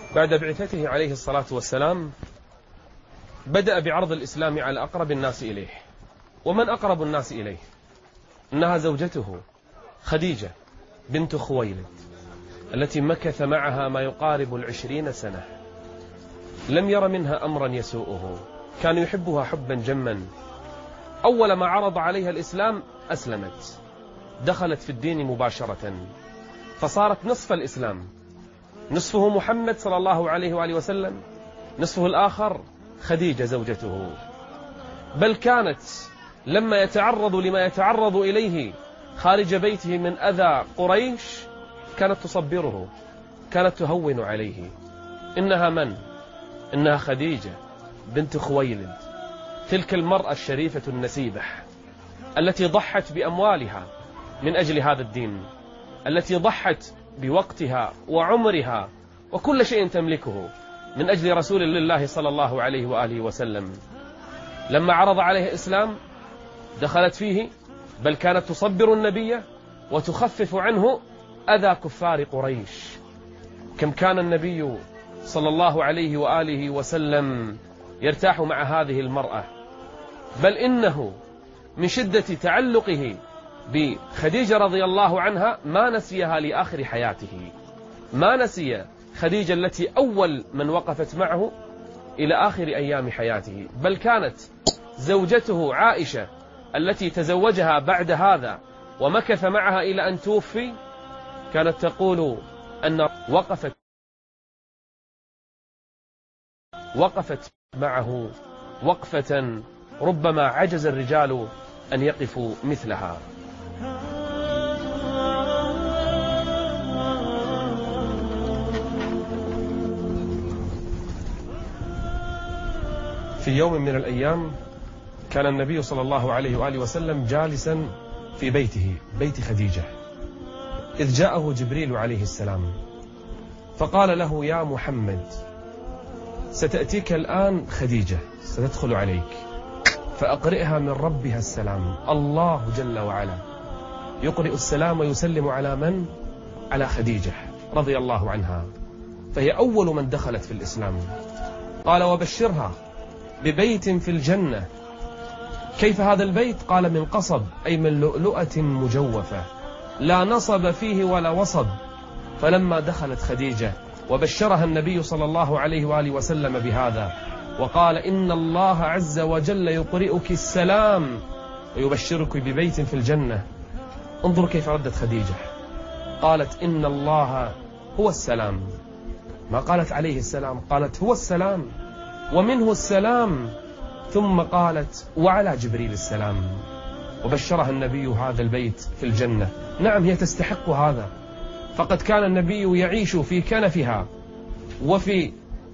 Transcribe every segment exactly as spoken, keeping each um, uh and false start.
بعد بعثته عليه الصلاة والسلام بدأ بعرض الإسلام على أقرب الناس إليه. ومن أقرب الناس إليه؟ إنها زوجته خديجة بنت خويلد التي مكث معها ما يقارب العشرين سنة، لم ير منها أمرا يسوءه، كان يحبها حبا جما. أول ما عرض عليها الإسلام أسلمت، دخلت في الدين مباشرة، فصارت نصف الإسلام، نصفه محمد صلى الله عليه وآله وسلم، نصفه الآخر خديجة زوجته. بل كانت لما يتعرض لما يتعرض إليه خارج بيته من أذى قريش كانت تصبره، كانت تهون عليه. إنها من؟ إنها خديجة بنت خويلد، تلك المرأة الشريفة النسيبة التي ضحت بأموالها من أجل هذا الدين، التي ضحت بوقتها وعمرها وكل شيء تملكه من أجل رسول الله صلى الله عليه وآله وسلم. لما عرض عليه الإسلام دخلت فيه، بل كانت تصبر النبي وتخفف عنه أذى كفار قريش. كم كان النبي صلى الله عليه وآله وسلم يرتاح مع هذه المرأة، بل إنه من شدة تعلقه بخديجة رضي الله عنها ما نسيها لآخر حياته، ما نسي خديجة التي أول من وقفت معه إلى آخر أيام حياته. بل كانت زوجته عائشة التي تزوجها بعد هذا ومكث معها إلى أن توفي، كانت تقول أن وقفت وقفت معه وقفة ربما عجز الرجال أن يقفوا مثلها. في يوم من الأيام كان النبي صلى الله عليه وآله وسلم جالسا في بيته، بيت خديجة، إذ جاءه جبريل عليه السلام فقال له: يا محمد، ستأتيك الآن خديجة، ستدخل عليك، فأقرئها من ربها السلام. الله جل وعلا يقرئ السلام ويسلم على من؟ على خديجة رضي الله عنها، فهي أول من دخلت في الإسلام. قال: وبشرها ببيت في الجنة. كيف هذا البيت؟ قال: من قصب، أي من لؤلؤة مجوفة، لا نصب فيه ولا وصب. فلما دخلت خديجة وبشرها النبي صلى الله عليه وآله وسلم بهذا وقال: إن الله عز وجل يقرئك السلام ويبشرك ببيت في الجنة، انظر كيف ردت خديجة. قالت: إن الله هو السلام، ما قالت عليه السلام، قالت هو السلام ومنه السلام، ثم قالت: وعلى جبريل السلام. وبشرها النبي هذا البيت في الجنة. نعم، هي تستحق هذا، فقد كان النبي يعيش في كنفها وفي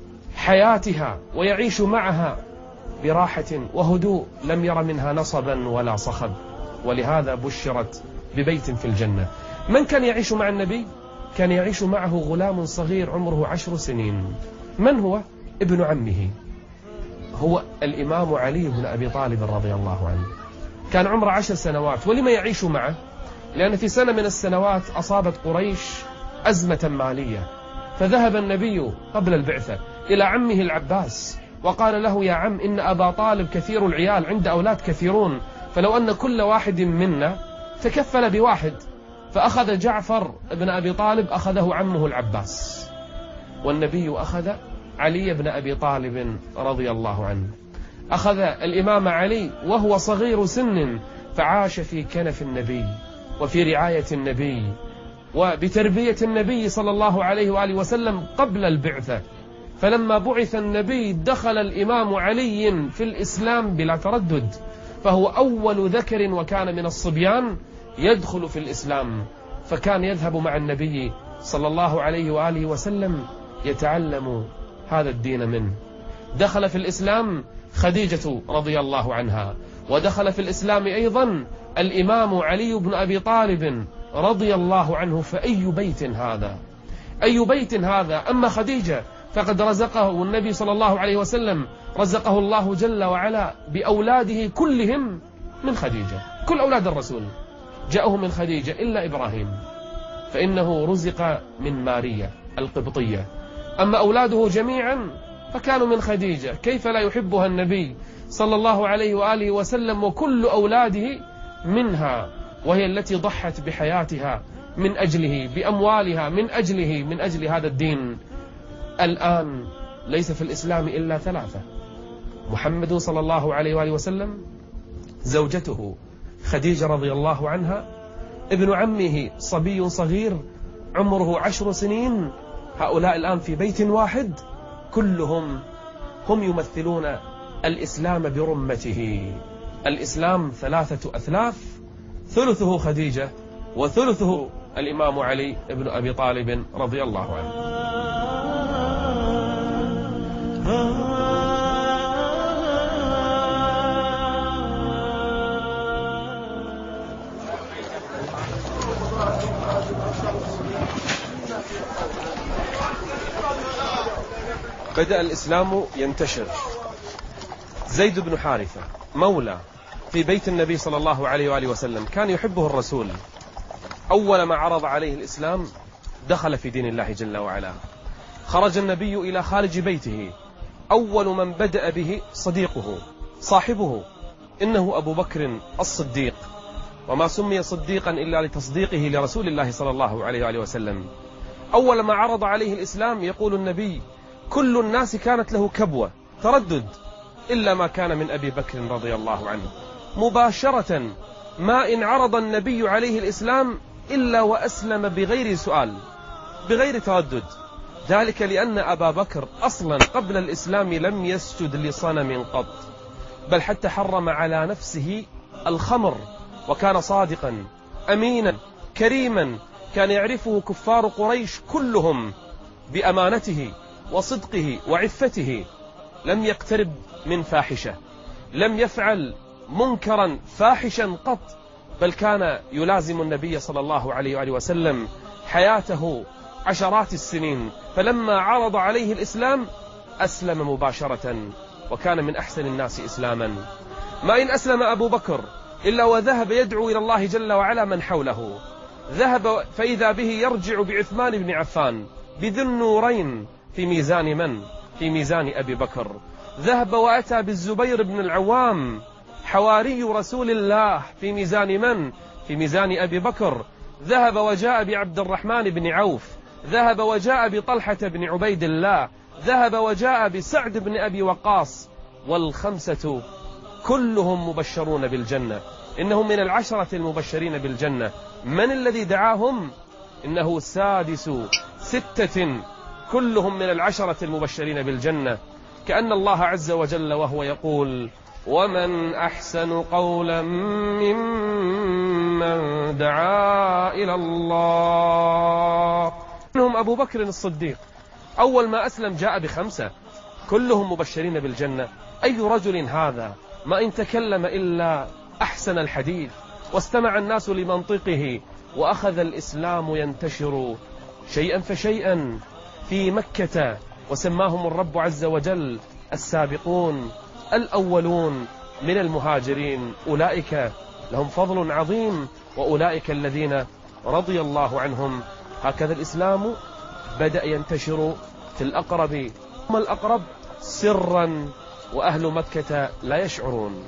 حياتها ويعيش معها براحة وهدوء، لم ير منها نصبا ولا صخب، ولهذا بشرت ببيت في الجنة. من كان يعيش مع النبي؟ كان يعيش معه غلام صغير عمره عشر سنين. من هو؟ ابن عمه، هو الإمام علي بن أبي طالب رضي الله عنه، كان عمره عشر سنوات. ولما يعيش معه؟ لأن في سنة من السنوات أصابت قريش أزمة مالية، فذهب النبي قبل البعثة إلى عمه العباس وقال له: يا عم، إن أبا طالب كثير العيال، عند أولاد كثيرون، فلو أن كل واحد منا تكفل بواحد. فأخذ جعفر بن أبي طالب أخذه عمه العباس، والنبي أخذ علي بن أبي طالب رضي الله عنه. أخذ الإمام علي وهو صغير سن، فعاش في كنف النبي وفي رعاية النبي وبتربية النبي صلى الله عليه وآله وسلم قبل البعثة. فلما بعث النبي دخل الإمام علي في الإسلام بلا تردد، فهو أول ذكر وكان من الصبيان يدخل في الإسلام، فكان يذهب مع النبي صلى الله عليه وآله وسلم يتعلم هذا الدين منه. دخل في الإسلام خديجة رضي الله عنها، ودخل في الإسلام أيضا الإمام علي بن أبي طالب رضي الله عنه. فأي بيت هذا؟ أي بيت هذا؟ أما خديجة فقد رزقه النبي صلى الله عليه وسلم، رزقه الله جل وعلا بأولاده كلهم من خديجة، كل أولاد الرسول جاءه من خديجة إلا إبراهيم، فإنه رزق من ماريا القبطية، أما أولاده جميعا فكانوا من خديجة، كيف لا يحبها النبي صلى الله عليه وآله وسلم وكل أولاده منها، وهي التي ضحت بحياتها من أجله، بأموالها من أجله، من أجل هذا الدين. الآن ليس في الإسلام إلا ثلاثة: محمد صلى الله عليه وآله وسلم، زوجته خديجة رضي الله عنها، ابن عمه صبي صغير عمره عشر سنين. هؤلاء الآن في بيت واحد كلهم هم يمثلون الإسلام برمته. الإسلام ثلاثة أثلاث، ثلثه خديجة وثلثه الإمام علي بن أبي طالب رضي الله عنه. بدأ الإسلام ينتشر. زيد بن حارثة مولى في بيت النبي صلى الله عليه وآله وسلم، كان يحبه الرسول. أول ما عرض عليه الإسلام دخل في دين الله جل وعلا. خرج النبي إلى خارج بيته، أول من بدأ به صديقه صاحبه، إنه أبو بكر الصديق، وما سمي صديقا إلا لتصديقه لرسول الله صلى الله عليه وآله وسلم. أول ما عرض عليه الإسلام يقول النبي: كل الناس كانت له كبوة تردد إلا ما كان من أبي بكر رضي الله عنه. مباشرة ما إن عرض النبي عليه الإسلام إلا وأسلم بغير سؤال، بغير تردد. ذلك لأن أبا بكر أصلا قبل الإسلام لم يسجد لصنم قط، بل حتى حرم على نفسه الخمر، وكان صادقا أمينا كريما، كان يعرفه كفار قريش كلهم بأمانته وصدقه وعفته. لم يقترب من فاحشة، لم يفعل منكرا فاحشا قط، بل كان يلازم النبي صلى الله عليه وآله وسلم حياته عشرات السنين. فلما عرض عليه الإسلام أسلم مباشرة، وكان من أحسن الناس إسلاما. ما إن أسلم أبو بكر إلا وذهب يدعو إلى الله جل وعلا من حوله. ذهب فإذا به يرجع بعثمان بن عفان بذي النورين في ميزان من؟ في ميزان أبي بكر. ذهب وأتى بالزبير بن العوام حواري رسول الله في ميزان من؟ في ميزان أبي بكر. ذهب وجاء بعبد الرحمن بن عوف، ذهب وجاء بطلحة بن عبيد الله، ذهب وجاء بسعد بن أبي وقاص. والخمسة كلهم مبشرون بالجنة، إنهم من العشرة المبشرين بالجنة. من الذي دعاهم؟ إنه سادس ستة كلهم من العشرة المبشرين بالجنة. كأن الله عز وجل وهو يقول: ومن أحسن قولا ممن دعا إلى الله. منهم أبو بكر الصديق، أول ما أسلم جاء بخمسة كلهم مبشرين بالجنة. أي رجل هذا؟ ما إن تكلم إلا أحسن الحديث، واستمع الناس لمنطقه، وأخذ الإسلام ينتشر شيئا فشيئا في مكة، وسماهم الرب عز وجل السابقون الأولون من المهاجرين. أولئك لهم فضل عظيم، وأولئك الذين رضي الله عنهم. هكذا الإسلام بدأ ينتشر في الأقرب ثم الأقرب سرا، وأهل مكة لا يشعرون.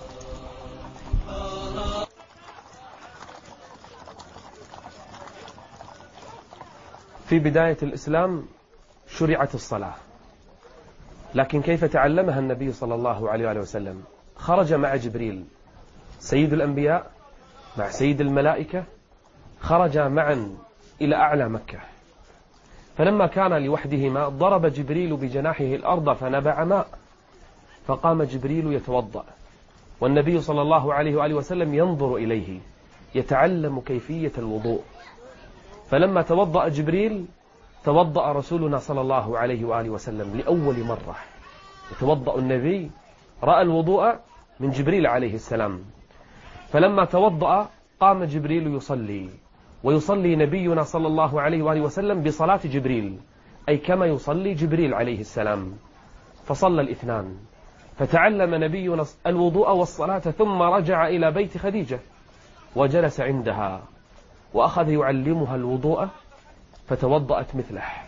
في بداية الإسلام شرعت الصلاة، لكن كيف تعلمها النبي صلى الله عليه وسلم؟ خرج مع جبريل سيد الأنبياء مع سيد الملائكة، خرجا معا إلى أعلى مكة. فلما كان لوحدهما ضرب جبريل بجناحه الأرض فنبع ماء، فقام جبريل يتوضأ، والنبي صلى الله عليه وآله وسلم ينظر إليه يتعلم كيفية الوضوء. فلما توضأ جبريل توضأ رسولنا صلى الله عليه وآله وسلم لأول مرة. يتوضأ النبي رأى الوضوء من جبريل عليه السلام. فلما توضأ قام جبريل يصلي، ويصلي نبينا صلى الله عليه وآله وسلم بصلاة جبريل، أي كما يصلي جبريل عليه السلام. فصلى الاثنان، فتعلم نبينا الوضوء والصلاة، ثم رجع إلى بيت خديجة وجلس عندها وأخذ يعلمها الوضوء، فتوضأت مثله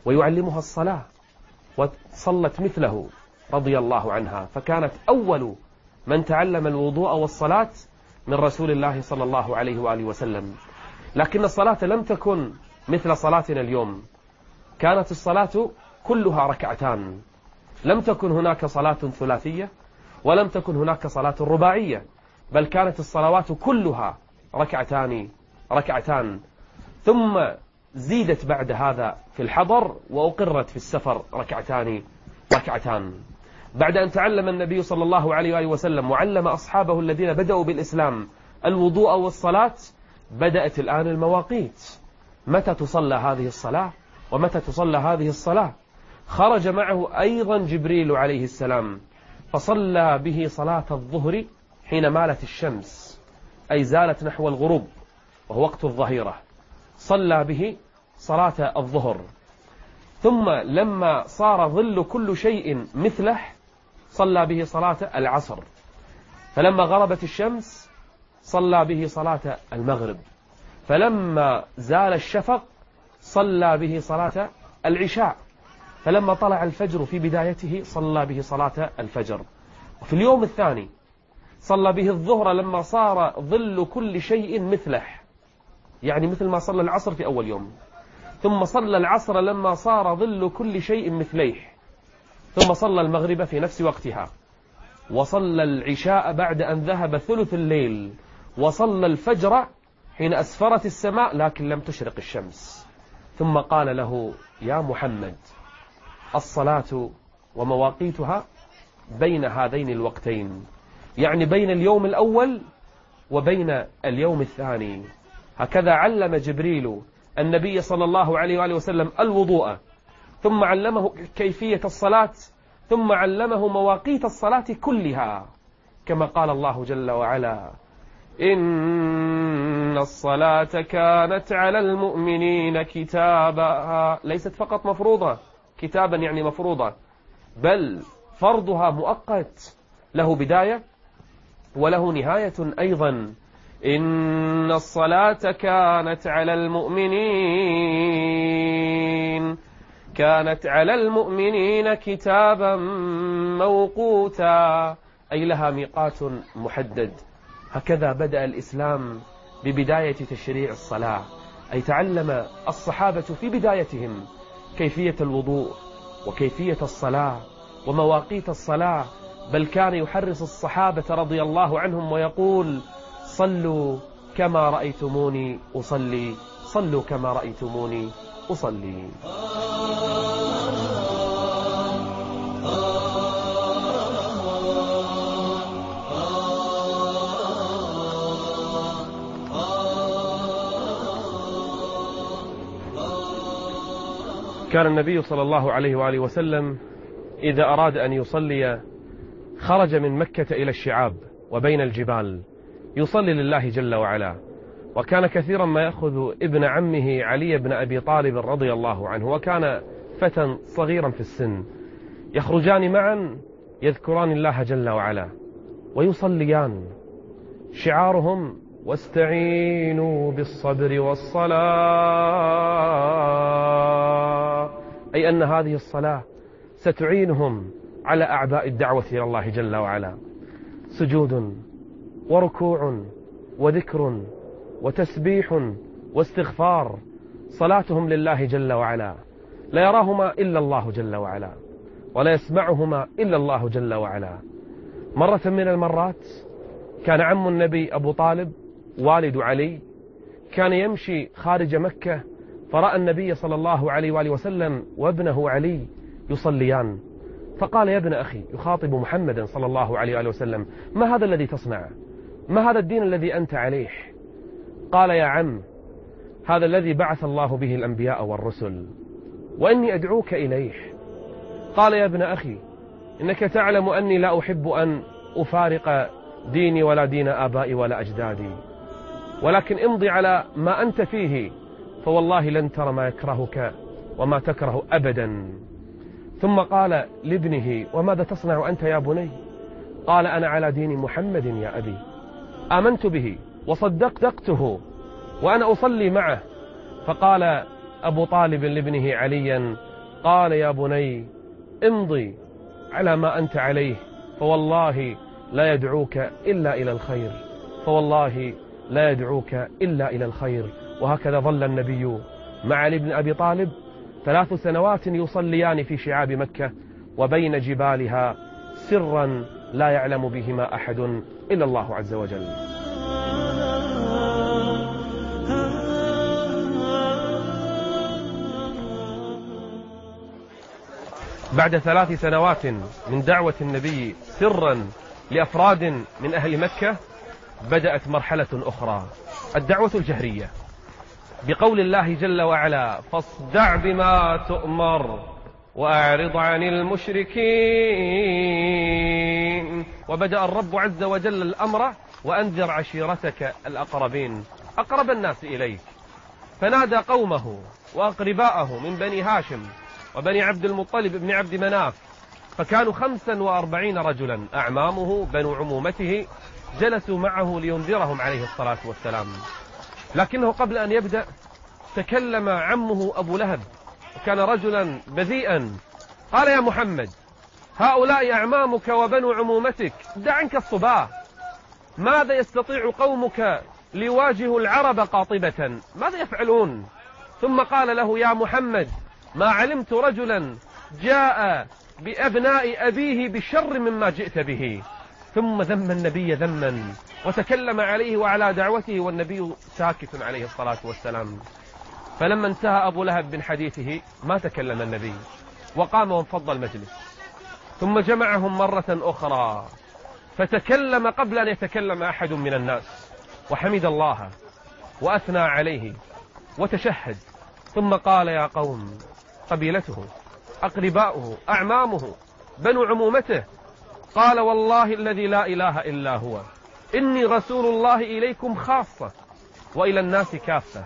ويعلمها الصلاة، وصلت مثله رضي الله عنها، فكانت أول من تعلم الوضوء والصلاة من رسول الله صلى الله عليه وآله وسلم. لكن الصلاة لم تكن مثل صلاتنا اليوم، كانت الصلاة كلها ركعتان، لم تكن هناك صلاة ثلاثية ولم تكن هناك صلاة رباعية، بل كانت الصلوات كلها ركعتان ركعتان ثم زيدت بعد هذا في الحضر، وأقرت في السفر ركعتان ركعتان. بعد أن تعلم النبي صلى الله عليه وآله وسلم وعلم أصحابه الذين بدأوا بالإسلام الوضوء والصلاة، بدأت الآن المواقيت، متى تصلى هذه الصلاة ومتى تصلى هذه الصلاة. خرج معه أيضا جبريل عليه السلام، فصلى به صلاة الظهر حين مالت الشمس، أي زالت نحو الغروب وهو وقت الظهيرة، صلى به صلاة الظهر. ثم لما صار ظل كل شيء مثله صلى به صلاة العصر، فلما غربت الشمس صلى به صلاة المغرب، فلما زال الشفق صلى به صلاة العشاء، فلما طلع الفجر في بدايته صلى به صلاة الفجر. وفي اليوم الثاني صلى به الظهر لما صار ظل كل شيء مثله، يعني مثل ما صلى العصر في أول يوم، ثم صلى العصر لما صار ظل كل شيء مثليه، ثم صلى المغرب في نفس وقتها، وصلى العشاء بعد أن ذهب ثلث الليل، وصلى الفجر حين أسفرت السماء لكن لم تشرق الشمس. ثم قال له: يا محمد، الصلاة ومواقيتها بين هذين الوقتين، يعني بين اليوم الأول وبين اليوم الثاني. هكذا علم جبريل النبي صلى الله عليه وآله وسلم الوضوء، ثم علمه كيفية الصلاة، ثم علمه مواقيت الصلاة كلها، كما قال الله جل وعلا: إن الصلاة كانت على المؤمنين كتابا، ليست فقط مفروضة، كتابا يعني مفروضة، بل فرضها مؤقت، له بداية وله نهاية أيضا. إن الصلاة كانت على المؤمنين كانت على المؤمنين كتابا موقوتا، أي لها ميقات محدد. هكذا بدأ الإسلام ببداية تشريع الصلاة، أي تعلم الصحابة في بدايتهم كيفية الوضوء وكيفية الصلاة ومواقيت الصلاة، بل كان يحرص الصحابة رضي الله عنهم ويقول: صلوا كما رأيتموني أصلي صلوا كما رأيتموني أصلي. كان النبي صلى الله عليه وآله وسلم إذا أراد أن يصلي خرج من مكة إلى الشعاب وبين الجبال يصلي لله جل وعلا، وكان كثيرا ما يأخذ ابن عمه علي بن أبي طالب رضي الله عنه، وكان فتى صغيرا في السن، يخرجان معا يذكران الله جل وعلا ويصليان، شعارهم: واستعينوا بالصبر والصلاة، أي أن هذه الصلاة ستعينهم على أعباء الدعوة إلى الله جل وعلا. سجود وركوع وذكر وتسبيح واستغفار، صلاتهم لله جل وعلا، لا يراهما إلا الله جل وعلا ولا يسمعهما إلا الله جل وعلا. مرة من المرات كان عم النبي أبو طالب والد علي كان يمشي خارج مكة، فرأى النبي صلى الله عليه وآله وسلم وابنه علي يصليان، فقال: يا ابن أخي، يخاطب محمدا صلى الله عليه وآله وسلم: ما هذا الذي تصنع؟ ما هذا الدين الذي أنت عليه؟ قال: يا عم، هذا الذي بعث الله به الأنبياء والرسل، وإني أدعوك إليه. قال: يا ابن أخي، إنك تعلم أني لا أحب أن أفارق ديني ولا دين آبائي ولا أجدادي، ولكن امضي على ما أنت فيه، فوالله لن ترى ما يكرهك وما تكره أبدا. ثم قال لابنه: وماذا تصنع أنت يا بني؟ قال: أنا على دين محمد يا أبي، آمنت به وصدقته وأنا أصلي معه. فقال أبو طالب لابنه عليا: قال يا بني امضي على ما أنت عليه، فوالله لا يدعوك إلا إلى الخير، فوالله لا يدعوك إلا إلى الخير. وهكذا ظل النبي مع علي بن أبي طالب ثلاث سنوات يصليان في شعاب مكة وبين جبالها سرا لا يعلم بهما أحد إلا الله عز وجل. بعد ثلاث سنوات من دعوة النبي سرا لأفراد من أهل مكة بدأت مرحلة أخرى، الدعوة الجهرية، بقول الله جل وعلا: فاصدع بما تؤمر وأعرض عن المشركين. وبدأ الرب عز وجل الأمر: وأنذر عشيرتك الأقربين، أقرب الناس إليك. فنادى قومه وأقرباءه من بني هاشم وبني عبد المطلب بن عبد مناف، فكانوا خمسا وأربعين رجلا، أعمامه بنو عمومته، جلسوا معه لينذرهم عليه الصلاة والسلام. لكنه قبل أن يبدأ تكلم عمه أبو لهب، وكان رجلا بذيئا، قال: يا محمد، هؤلاء أعمامك وبنو عمومتك، دع عنك الصباح. ماذا يستطيع قومك ليواجهوا العرب قاطبة؟ ماذا يفعلون؟ ثم قال له: يا محمد، ما علمت رجلا جاء بأبناء أبيه بشر مما جئت به. ثم ذم النبي ذما وتكلم عليه وعلى دعوته، والنبي ساكت عليه الصلاة والسلام. فلما انتهى أبو لهب من حديثه ما تكلم النبي، وقام وانفض المجلس. ثم جمعهم مرة أخرى فتكلم قبل أن يتكلم أحد من الناس، وحمد الله وأثنى عليه وتشهد. ثم قال: يا قوم، قبيلته، أقرباؤه، أعمامه، بنو عمومته، قال: والله الذي لا إله إلا هو، إني رسول الله إليكم خاصة وإلى الناس كافة،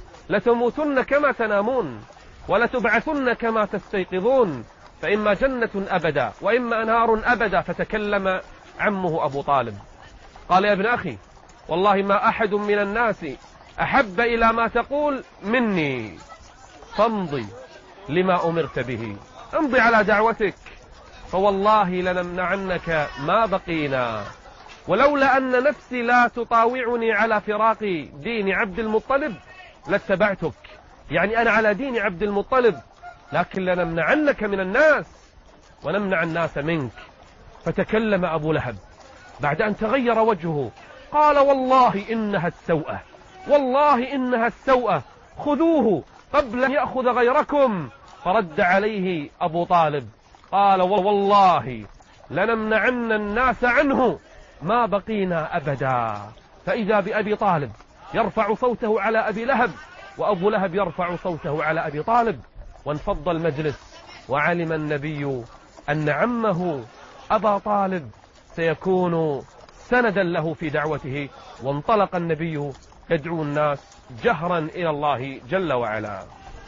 لتموتن كما تنامون ولتبعثن كما تستيقظون، فإما جنة أبدا وإما أنهار أبدا. فتكلم عمه أبو طالب قال: يا ابن أخي، والله ما أحد من الناس أحب إلى ما تقول مني، فامضي لما أمرت به، امضي على دعوتك، فوالله لنمنعنك ما بقينا، ولولا أن نفسي لا تطاوعني على فراق دين عبد المطلب لاتبعتك. يعني أنا على دين عبد المطلب، لكن لنمنعنك من الناس ونمنع الناس منك. فتكلم أبو لهب بعد أن تغير وجهه، قال: والله إنها السوءة، والله إنها السوءة، خذوه قبل أن يأخذ غيركم. فرد عليه أبو طالب قال: والله لنمنعن الناس عنه ما بقينا أبدا. فإذا بأبي طالب يرفع صوته على أبي لهب، وأبو لهب يرفع صوته على أبي طالب، وانفض المجلس. وعلم النبي أن عمه أبا طالب سيكون سندا له في دعوته، وانطلق النبي يدعو الناس جهرا إلى الله جل وعلا.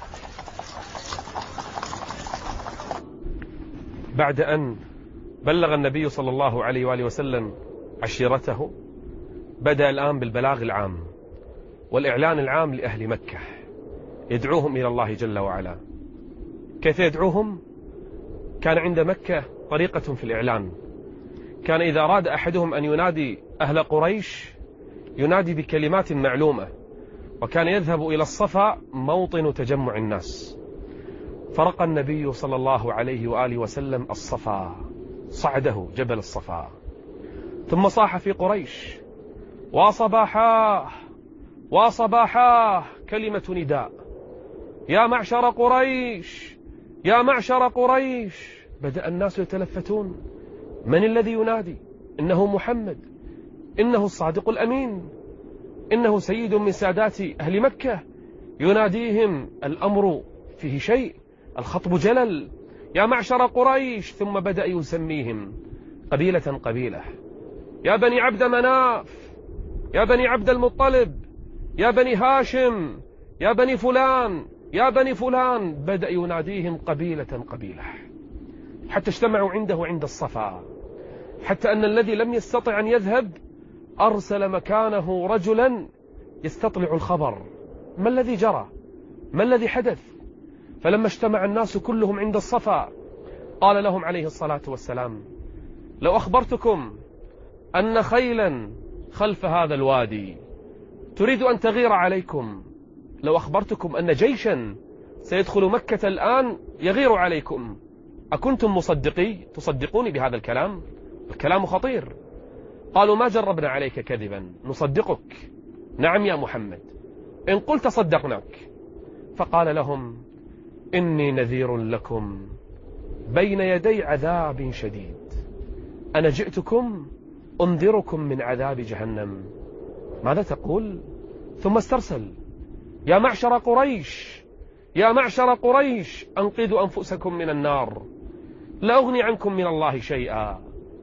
بعد أن بلغ النبي صلى الله عليه وآله وسلم عشيرته، بدأ الآن بالبلاغ العام والإعلان العام لأهل مكة، يدعوهم إلى الله جل وعلا. كيف يدعوهم؟ كان عند مكة طريقة في الإعلان، كان إذا أراد أحدهم أن ينادي أهل قريش ينادي بكلمات معلومة، وكان يذهب إلى الصفا موطن تجمع الناس. فرق النبي صلى الله عليه وآله وسلم الصفا، صعده جبل الصفا، ثم صاح في قريش: وصباحاه وصباحاه، كلمة نداء: يا معشر قريش، يا معشر قريش. بدأ الناس يتلفتون: من الذي ينادي؟ إنه محمد، إنه الصادق الأمين، إنه سيد من سادات أهل مكة، يناديهم، الأمر فيه شيء، الخطب جلل. يا معشر قريش. ثم بدأ يسميهم قبيلة قبيلة: يا بني عبد مناف، يا بني عبد المطلب، يا بني هاشم، يا بني فلان، يا بني فلان. بدأ يناديهم قبيلة قبيلة حتى اجتمعوا عنده عند الصفا، حتى أن الذي لم يستطع أن يذهب أرسل مكانه رجلا يستطلع الخبر: ما الذي جرى؟ ما الذي حدث؟ فلما اجتمع الناس كلهم عند الصفا قال لهم عليه الصلاة والسلام: لو أخبرتكم أن خيلا خلف هذا الوادي تريد أن تغير عليكم، لو أخبرتكم أن جيشا سيدخل مكة الآن يغير عليكم، أكنتم مصدقي تصدقوني بهذا الكلام؟ الكلام خطير. قالوا: ما جربنا عليك كذبا، نصدقك. نعم يا محمد، إن قلت صدقناك. فقال لهم: إني نذير لكم بين يدي عذاب شديد، أنا جئتكم أنذركم من عذاب جهنم، ماذا تقول؟ ثم استرسل: يا معشر قريش، يا معشر قريش، أنقذوا أنفسكم من النار، لا أغني عنكم من الله شيئا.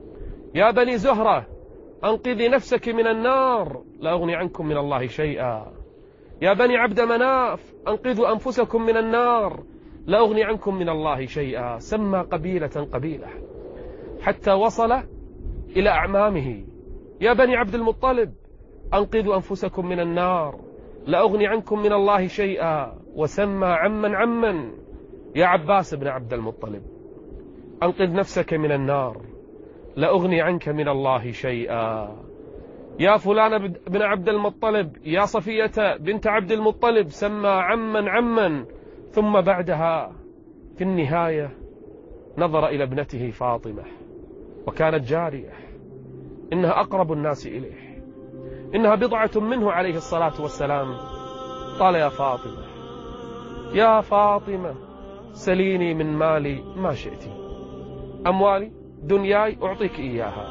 يا بني زهرة، أنقذي نفسك من النار، لا أغني عنكم من الله شيئا. يا بني عبد مناف، أنقذوا أنفسكم من النار، لا أغني عنكم من الله شيئا. سمى قبيلة قبيلة حتى وصل إلى أعمامه: يا بني عبد المطلب، أنقذوا أنفسكم من النار، لا أغني عنكم من الله شيئا. وسمى عما عما: يا عباس بن عبد المطلب، أنقذ نفسك من النار، لا أغني عنك من الله شيئا. يا فلان بن عبد المطلب، يا صفية بنت عبد المطلب، سمى عما عما. ثم بعدها في النهاية نظر إلى ابنته فاطمة، وكانت جارية، إنها أقرب الناس إليه، إنها بضعة منه عليه الصلاة والسلام. قال: يا فاطمة، يا فاطمة، سليني من مالي ما شئت، أموالي دنياي أعطيك إياها،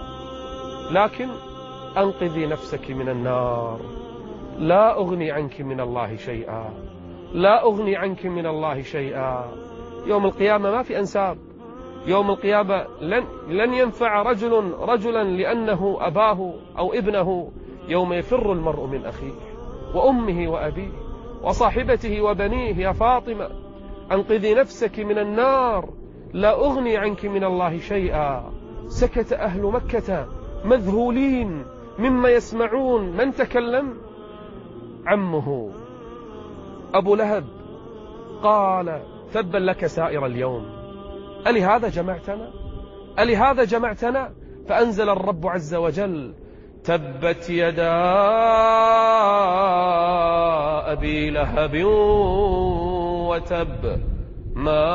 لكن أنقذي نفسك من النار، لا أغني عنك من الله شيئا، لا أغني عنك من الله شيئا. يوم القيامة ما في أنساب، يوم القيامة لن, لن ينفع رجل رجلا لأنه أباه أو ابنه، يوم يفر المرء من أخيه وأمه وأبيه وصاحبته وبنيه. يا فاطمة، أنقذي نفسك من النار، لا أغني عنك من الله شيئا. سكت أهل مكة مذهولين مما يسمعون. من تكلم؟ عمه أبو لهب. قال: تبا لك سائر اليوم، ألهذا جمعتنا؟ ألهذا جمعتنا؟ فأنزل الرب عز وجل: تبت يدا أبي لهب وتب، ما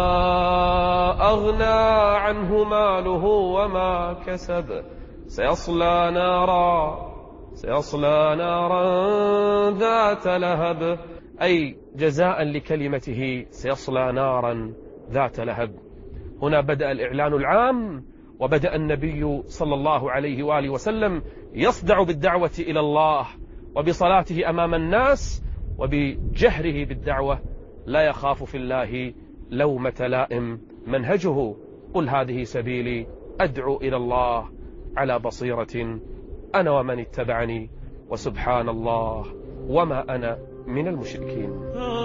أغنى عنه ماله وما كسب، سيصلى نارا سيصلى نارا ذات لهب، أي جزاء لكلمته سيصلى نارا ذات لهب. هنا بدأ الإعلان العام، وبدأ النبي صلى الله عليه وآله وسلم يصدع بالدعوة إلى الله وبصلاته أمام الناس وبجهره بالدعوة، لا يخاف في الله لومة لائم. منهجه: قل هذه سبيلي أدعو إلى الله على بصيرة أنا ومن اتبعني، وسبحان الله وما أنا من المشركين.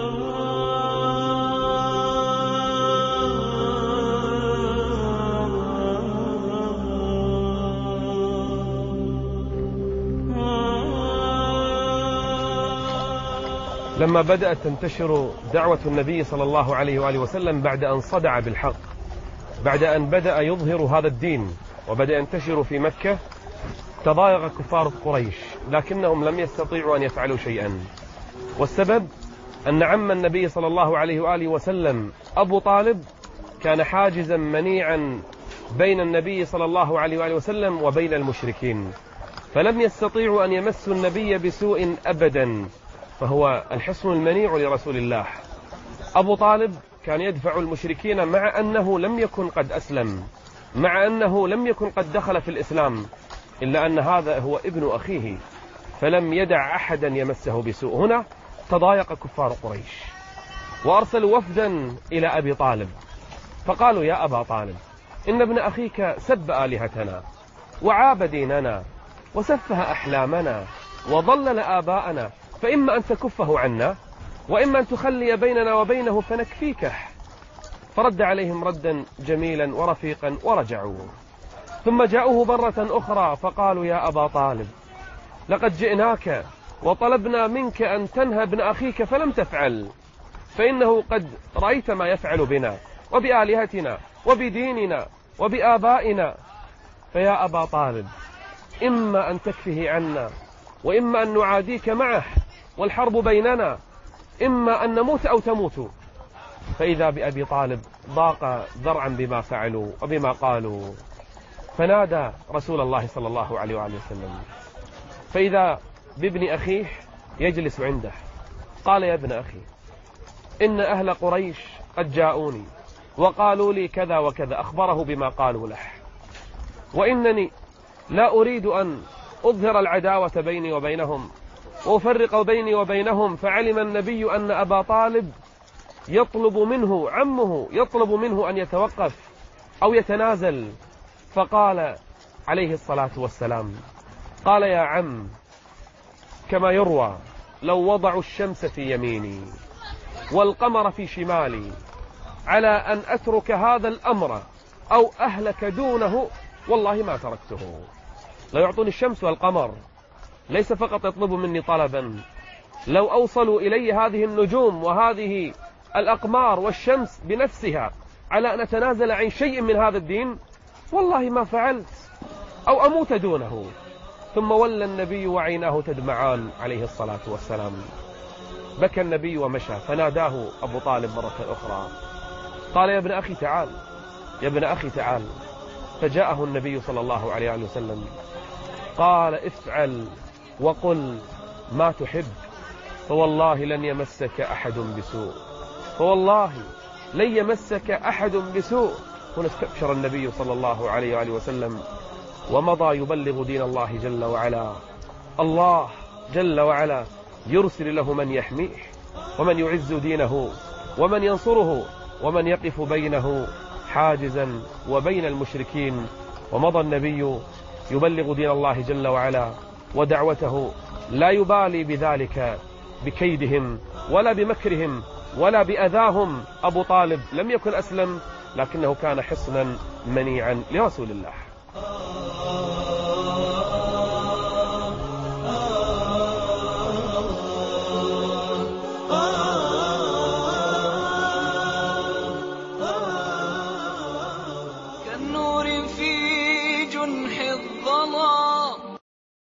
لما بدأت تنتشر دعوة النبي صلى الله عليه وآله وسلم بعد أن صدع بالحق، بعد أن بدأ يظهر هذا الدين وبدأ ينتشر في مكة، تضايق كفار قريش، لكنهم لم يستطيعوا أن يفعلوا شيئا. والسبب أن عم النبي صلى الله عليه وآله وسلم أبو طالب كان حاجزا منيعا بين النبي صلى الله عليه وآله وسلم وبين المشركين، فلم يستطيعوا أن يمسوا النبي بسوء أبدا، فهو الحصن المنيع لرسول الله. أبو طالب كان يدفع المشركين مع أنه لم يكن قد أسلم، مع أنه لم يكن قد دخل في الإسلام، إلا أن هذا هو ابن أخيه، فلم يدع أحدا يمسه بسوء. هنا تضايق كفار قريش وأرسلوا وفدا إلى أبي طالب، فقالوا: يا أبا طالب، إن ابن أخيك سب آلهتنا وعاب ديننا وسفه أحلامنا وضلل آباءنا، فإما أن تكفه عنا وإما أن تخلي بيننا وبينه فنكفيكه. فرد عليهم ردا جميلا ورفيقا ورجعوا. ثم جاءوه مرة أخرى فقالوا: يا أبا طالب، لقد جئناك وطلبنا منك أن تنهى ابن أخيك فلم تفعل، فإنه قد رأيت ما يفعل بنا وبآلهتنا وبديننا وبآبائنا، فيا أبا طالب إما أن تكفه عنا وإما أن نعاديك معه والحرب بيننا، إما أن نموت أو تموت. فإذا بأبي طالب ضاق ذرعا بما فعلوا وبما قالوا، فنادى رسول الله صلى الله عليه وآله وسلم، فإذا بابن أخيه يجلس عنده، قال: يا ابن أخي، إن أهل قريش قد جاءوني وقالوا لي كذا وكذا، أخبره بما قالوا له، وإنني لا أريد أن أظهر العداوة بيني وبينهم وأفرق بيني وبينهم، فعلم النبي أن أبا طالب يطلب منه، عمه يطلب منه أن يتوقف أو يتنازل، فقال عليه الصلاة والسلام: قال: يا عم، كما يروى لو وضعوا الشمس في يميني والقمر في شمالي على أن أترك هذا الأمر أو أهلك دونه والله ما تركته. لو يعطوني الشمس والقمر، ليس فقط يطلبوا مني طلبا، لو أوصلوا إلي هذه النجوم وهذه الأقمار والشمس بنفسها على أن أتنازل عن شيء من هذا الدين والله ما فعلت، أو أموت دونه. ثم ولى النبي وعيناه تدمعان عليه الصلاة والسلام. بكى النبي ومشى، فناداه أبو طالب مرة أخرى، قال: يا ابن أخي تعال، يا ابن أخي تعال. فجاءه النبي صلى الله عليه وسلم، قال: افعل وقل ما تحب، فوالله لن يمسك أحد بسوء، فوالله لن يمسك أحد بسوء. هنا استبشر النبي صلى الله عليه وآله وسلم ومضى يبلغ دين الله جل وعلا. الله جل وعلا يرسل له من يحميه ومن يعز دينه ومن ينصره ومن يقف بينه حاجزا وبين المشركين. ومضى النبي يبلغ دين الله جل وعلا ودعوته، لا يبالي بذلك بكيدهم ولا بمكرهم ولا بأذاهم. أبو طالب لم يكن أسلم، لكنه كان حصنا منيعا لرسول الله.